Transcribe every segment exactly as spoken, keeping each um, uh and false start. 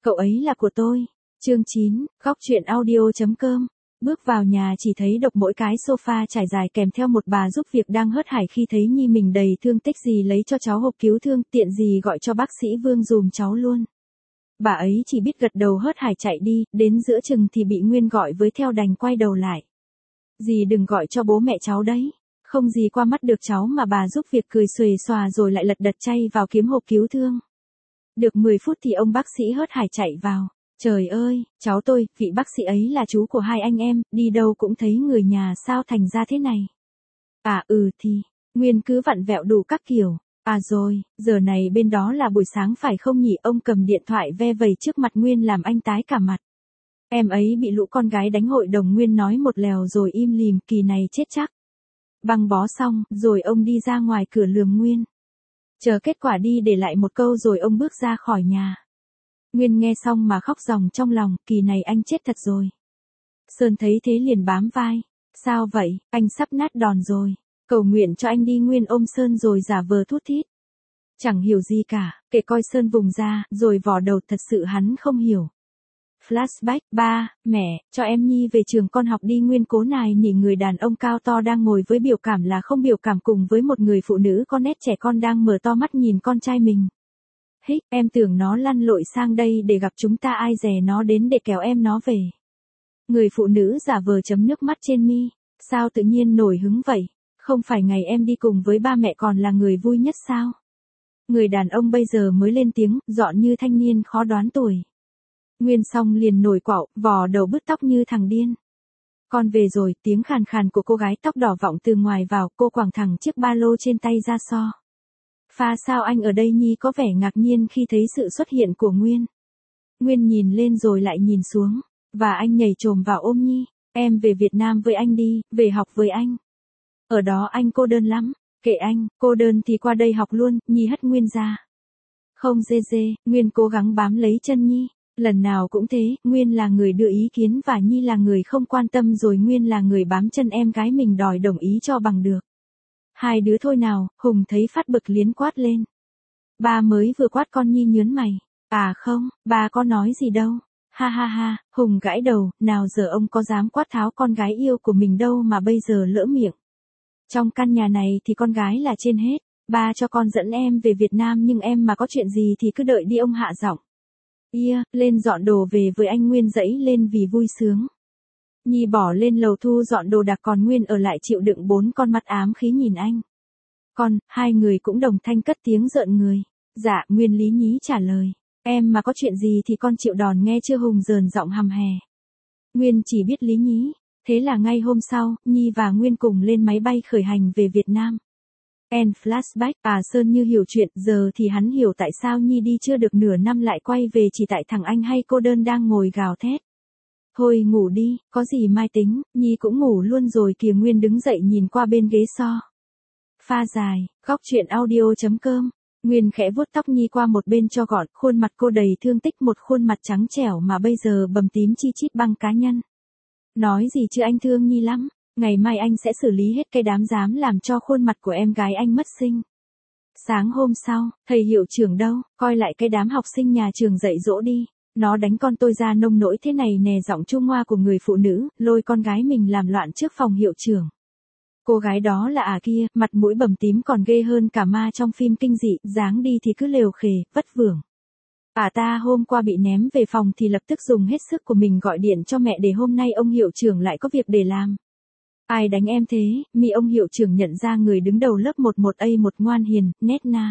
Cậu ấy là của tôi. Chương chín, góc truyện audio.com. Bước vào nhà chỉ thấy độc mỗi cái sofa trải dài kèm theo một bà giúp việc đang hớt hải khi thấy Nhi mình đầy thương tích gì lấy cho cháu hộp cứu thương, tiện gì gọi cho bác sĩ Vương dùm cháu luôn. Bà ấy chỉ biết gật đầu hớt hải chạy đi, đến giữa chừng thì bị Nguyên gọi với theo đành quay đầu lại. Dì đừng gọi cho bố mẹ cháu đấy. Không gì qua mắt được cháu mà bà giúp việc cười xuề xòa rồi lại lật đật chay vào kiếm hộp cứu thương. Được mười phút thì ông bác sĩ hớt hải chạy vào. Trời ơi, cháu tôi, vị bác sĩ ấy là chú của hai anh em, đi đâu cũng thấy người nhà sao thành ra thế này. À ừ thì, Nguyên cứ vặn vẹo đủ các kiểu. À rồi, giờ này bên đó là buổi sáng phải không nhỉ? Ông cầm điện thoại ve vẩy trước mặt Nguyên làm anh tái cả mặt. Em ấy bị lũ con gái đánh hội đồng. Nguyên nói một lèo rồi im lìm, kỳ này chết chắc. Băng bó xong, rồi ông đi ra ngoài cửa lườm Nguyên. Chờ kết quả đi để lại một câu rồi ông bước ra khỏi nhà. Nguyên nghe xong mà khóc ròng trong lòng, kỳ này anh chết thật rồi. Sơn thấy thế liền bám vai. Sao vậy, anh sắp nát đòn rồi. Cầu nguyện cho anh đi. Nguyên ôm Sơn rồi giả vờ thút thít. Chẳng hiểu gì cả, kệ coi Sơn vùng ra, rồi vò đầu, thật sự hắn không hiểu. Flashback, ba, mẹ, cho em Nhi về trường con học đi. Nguyên cố nài nỉ người đàn ông cao to đang ngồi với biểu cảm là không biểu cảm cùng với một người phụ nữ có nét trẻ con đang mở to mắt nhìn con trai mình. Hích, em tưởng nó lăn lội sang đây để gặp chúng ta, ai dè nó đến để kéo em nó về. Người phụ nữ giả vờ chấm nước mắt trên mi. Sao tự nhiên nổi hứng vậy? Không phải ngày em đi cùng với ba mẹ còn là người vui nhất sao? Người đàn ông bây giờ mới lên tiếng, dọn như thanh niên khó đoán tuổi. Nguyên xong liền nổi quạo, vò đầu bứt tóc như thằng điên. Con về rồi, tiếng khàn khàn của cô gái tóc đỏ vọng từ ngoài vào, cô quàng thẳng chiếc ba lô trên tay ra so. Pha sao anh ở đây? Nhi có vẻ ngạc nhiên khi thấy sự xuất hiện của Nguyên. Nguyên nhìn lên rồi lại nhìn xuống, và anh nhảy chồm vào ôm Nhi. Em về Việt Nam với anh đi, về học với anh. Ở đó anh cô đơn lắm. Kệ anh, cô đơn thì qua đây học luôn. Nhi hất Nguyên ra. Không dê dê, Nguyên cố gắng bám lấy chân Nhi. Lần nào cũng thế, Nguyên là người đưa ý kiến và Nhi là người không quan tâm, rồi Nguyên là người bám chân em gái mình đòi đồng ý cho bằng được. Hai đứa thôi nào. Hùng thấy phát bực liến quát lên. Ba mới vừa quát con. Nhi nhớn mày. À không, ba có nói gì đâu. Ha ha ha, Hùng gãi đầu, nào giờ ông có dám quát tháo con gái yêu của mình đâu mà bây giờ lỡ miệng. Trong căn nhà này thì con gái là trên hết. Ba cho con dẫn em về Việt Nam, nhưng em mà có chuyện gì thì cứ đợi đi. Ông hạ giọng. Ia, lên dọn đồ về với anh. Nguyên dẫy lên vì vui sướng. Nhi bỏ lên lầu thu dọn đồ đạc, còn Nguyên ở lại chịu đựng bốn con mắt ám khí nhìn anh. Con, hai người cũng đồng thanh cất tiếng rợn người. Dạ, Nguyên lý nhí trả lời. Em mà có chuyện gì thì con chịu đòn nghe chưa? Hùng dờn giọng hầm hè. Nguyên chỉ biết lý nhí. Thế là ngay hôm sau, Nhi và Nguyên cùng lên máy bay khởi hành về Việt Nam. End flashback. À Sơn như hiểu chuyện, giờ thì hắn hiểu tại sao Nhi đi chưa được nửa năm lại quay về chỉ tại thằng anh hay cô đơn đang ngồi gào thét. Thôi ngủ đi, có gì mai tính. Nhi cũng ngủ luôn rồi kìa. Nguyên đứng dậy nhìn qua bên ghế so. Pha dài, góc truyện audio.com. Nguyên khẽ vuốt tóc Nhi qua một bên cho gọn, khuôn mặt cô đầy thương tích, một khuôn mặt trắng trẻo mà bây giờ bầm tím chi chít băng cá nhân. Nói gì chứ, anh thương Nhi lắm. Ngày mai anh sẽ xử lý hết cái đám dám làm cho khuôn mặt của em gái anh mất sinh. Sáng hôm sau, thầy hiệu trưởng đâu, coi lại cái đám học sinh nhà trường dạy dỗ đi. Nó đánh con tôi ra nông nỗi thế này nè. Giọng chua ngoa của người phụ nữ, lôi con gái mình làm loạn trước phòng hiệu trưởng. Cô gái đó là à kia, mặt mũi bầm tím còn ghê hơn cả ma trong phim kinh dị, dáng đi thì cứ lều khề, vất vưởng. À ta hôm qua bị ném về phòng thì lập tức dùng hết sức của mình gọi điện cho mẹ để hôm nay ông hiệu trưởng lại có việc để làm. Ai đánh em thế? Mi ông hiệu trưởng nhận ra người đứng đầu lớp mười một A một ngoan hiền, nét na.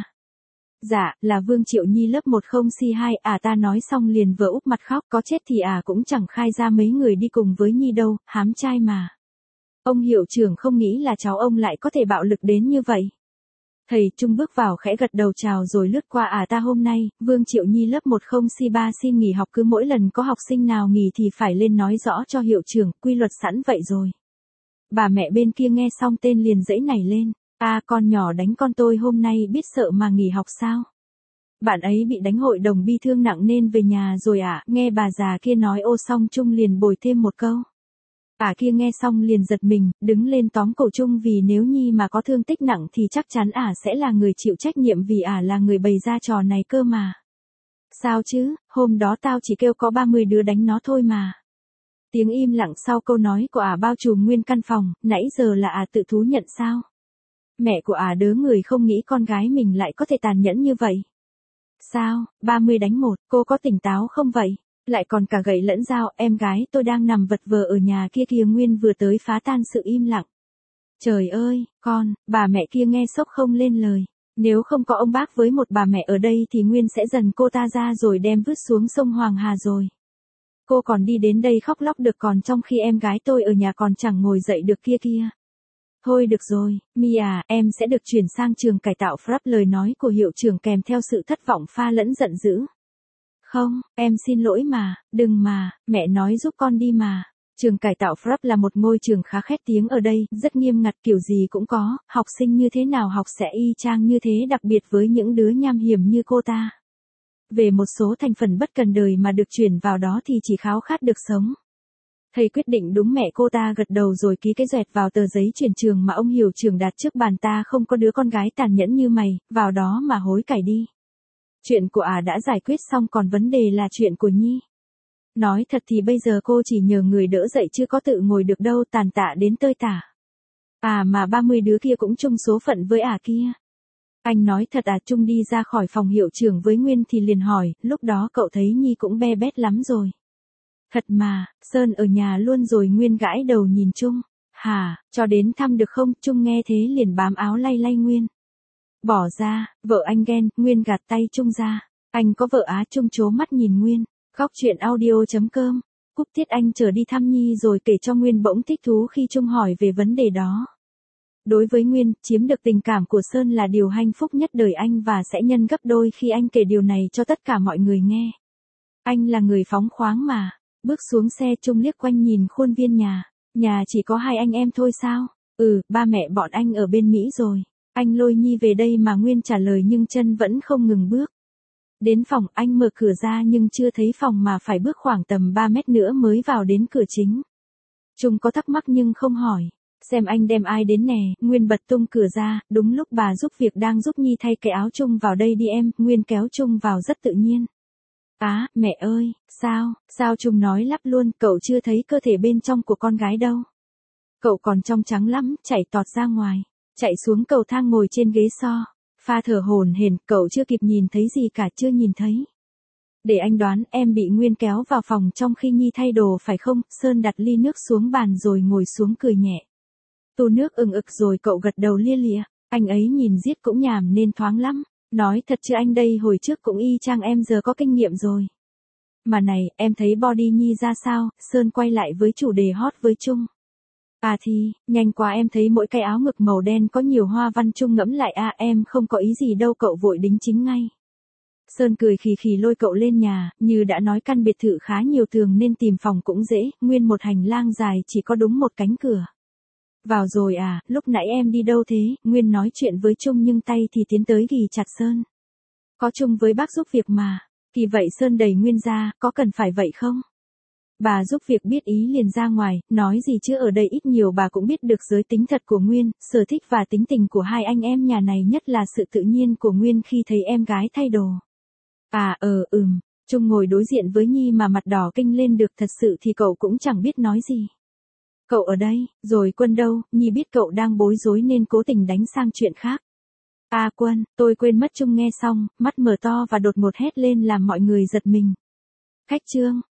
Dạ, là Vương Triệu Nhi lớp mười C hai. À ta nói xong liền vờ úp mặt khóc, có chết thì à cũng chẳng khai ra mấy người đi cùng với Nhi đâu, hám trai mà. Ông hiệu trưởng không nghĩ là cháu ông lại có thể bạo lực đến như vậy. Thầy Trung bước vào khẽ gật đầu chào rồi lướt qua. À ta hôm nay, Vương Triệu Nhi lớp mười C ba xin nghỉ học, cứ mỗi lần có học sinh nào nghỉ thì phải lên nói rõ cho hiệu trưởng, quy luật sẵn vậy rồi. Bà mẹ bên kia nghe xong tên liền dãy nảy lên. À con nhỏ đánh con tôi hôm nay biết sợ mà nghỉ học sao? Bạn ấy bị đánh hội đồng bi thương nặng nên về nhà rồi ạ. À? Nghe bà già kia nói ô xong Trung liền bồi thêm một câu. À kia nghe xong liền giật mình, đứng lên tóm cổ Trung vì nếu Nhi mà có thương tích nặng thì chắc chắn ả à sẽ là người chịu trách nhiệm vì ả à là người bày ra trò này cơ mà. Sao chứ, hôm đó tao chỉ kêu có ba mươi đứa đánh nó thôi mà. Tiếng im lặng sau câu nói của ả bao trùm nguyên căn phòng, nãy giờ là ả tự thú nhận sao? Mẹ của ả đứa người không nghĩ con gái mình lại có thể tàn nhẫn như vậy. Sao, ba mươi đánh một, cô có tỉnh táo không vậy? Lại còn cả gậy lẫn dao, em gái tôi đang nằm vật vờ ở nhà kia kìa. Nguyên vừa tới phá tan sự im lặng. Trời ơi, con, bà mẹ kia nghe sốc không lên lời. Nếu không có ông bác với một bà mẹ ở đây thì Nguyên sẽ dần cô ta ra rồi đem vứt xuống sông Hoàng Hà rồi. Cô còn đi đến đây khóc lóc được, còn trong khi em gái tôi ở nhà còn chẳng ngồi dậy được kia kia. Thôi được rồi, Mi à, em sẽ được chuyển sang trường cải tạo Frap. Lời nói của hiệu trưởng kèm theo sự thất vọng pha lẫn giận dữ. Không, em xin lỗi mà, đừng mà, mẹ nói giúp con đi mà. Trường cải tạo Frap là một ngôi trường khá khét tiếng ở đây, rất nghiêm ngặt, kiểu gì cũng có, học sinh như thế nào học sẽ y chang như thế, đặc biệt với những đứa nham hiểm như cô ta. Về một số thành phần bất cần đời mà được chuyển vào đó thì chỉ khao khát được sống. Thầy quyết định đúng, mẹ cô ta gật đầu rồi ký cái dẹt vào tờ giấy chuyển trường mà ông hiệu trưởng đặt trước bàn. Ta không có đứa con gái tàn nhẫn như mày, vào đó mà hối cải đi. Chuyện của ả đã giải quyết xong, còn vấn đề là chuyện của Nhi. Nói thật thì bây giờ cô chỉ nhờ người đỡ dậy chứ có tự ngồi được đâu, tàn tạ đến tơi tả. À mà ba mươi đứa kia cũng chung số phận với ả kia. Anh nói thật à? Trung đi ra khỏi phòng hiệu trưởng với Nguyên thì liền hỏi, lúc đó cậu thấy Nhi cũng be bét lắm rồi. Thật mà, Sơn ở nhà luôn rồi. Nguyên gãi đầu nhìn Trung. Hả, cho đến thăm được không? Trung nghe thế liền bám áo lay lay Nguyên. Bỏ ra, vợ anh ghen. Nguyên gạt tay Trung ra. Anh có vợ á? Trung trố mắt nhìn Nguyên. Góc chuyện audio chấm com. Cúp tiết anh trở đi thăm Nhi rồi kể cho Nguyên, bỗng thích thú khi Trung hỏi về vấn đề đó. Đối với Nguyên, chiếm được tình cảm của Sơn là điều hạnh phúc nhất đời anh và sẽ nhân gấp đôi khi anh kể điều này cho tất cả mọi người nghe. Anh là người phóng khoáng mà. Bước xuống xe, Trung liếc quanh nhìn khuôn viên nhà. Nhà chỉ có hai anh em thôi sao? Ừ, ba mẹ bọn anh ở bên Mỹ rồi. Anh lôi Nhi về đây mà. Nguyên trả lời nhưng chân vẫn không ngừng bước. Đến phòng, anh mở cửa ra nhưng chưa thấy phòng mà phải bước khoảng tầm ba mét nữa mới vào đến cửa chính. Trung có thắc mắc nhưng không hỏi. Xem anh đem ai đến nè. Nguyên bật tung cửa ra, đúng lúc bà giúp việc đang giúp Nhi thay cái áo. Trung vào đây đi em. Nguyên kéo Trung vào rất tự nhiên. Á, mẹ ơi, sao, sao? Trung nói lắp luôn, cậu chưa thấy cơ thể bên trong của con gái đâu. Cậu còn trong trắng lắm, chảy tọt ra ngoài. Chạy xuống cầu thang ngồi trên ghế so. Pha thở hổn hển, cậu chưa kịp nhìn thấy gì cả, chưa nhìn thấy. Để anh đoán, em bị Nguyên kéo vào phòng trong khi Nhi thay đồ phải không? Sơn đặt ly nước xuống bàn rồi ngồi xuống cười nhẹ. Tu nước ừng ực rồi cậu gật đầu lia lịa. Anh ấy nhìn giết cũng nhàm nên thoáng lắm. Nói thật chứ anh đây hồi trước cũng y chang em, giờ có kinh nghiệm rồi. Mà này, em thấy body Nhi ra sao? Sơn quay lại với chủ đề hot với Trung. À thì, nhanh quá, em thấy mỗi cái áo ngực màu đen có nhiều hoa văn. Trung ngẫm lại. À em không có ý gì đâu, cậu vội đính chính ngay. Sơn cười khì khì lôi cậu lên nhà, như đã nói căn biệt thự khá nhiều tường nên tìm phòng cũng dễ, nguyên một hành lang dài chỉ có đúng một cánh cửa. Vào rồi à, lúc nãy em đi đâu thế? Nguyên nói chuyện với Trung nhưng tay thì tiến tới ghì chặt Sơn. Có Trung với bác giúp việc mà. Thì vậy? Sơn đẩy Nguyên ra, có cần phải vậy không? Bà giúp việc biết ý liền ra ngoài, nói gì chứ ở đây ít nhiều bà cũng biết được giới tính thật của Nguyên, sở thích và tính tình của hai anh em nhà này, nhất là sự tự nhiên của Nguyên khi thấy em gái thay đồ. À ờ ừm, Trung ngồi đối diện với Nhi mà mặt đỏ kinh lên được, thật sự thì cậu cũng chẳng biết nói gì. Cậu ở đây, rồi Quân đâu? Nhi biết cậu đang bối rối nên cố tình đánh sang chuyện khác. À Quân, tôi quên mất. Trung nghe xong, mắt mở to và đột ngột hét lên làm mọi người giật mình. Khách Trương,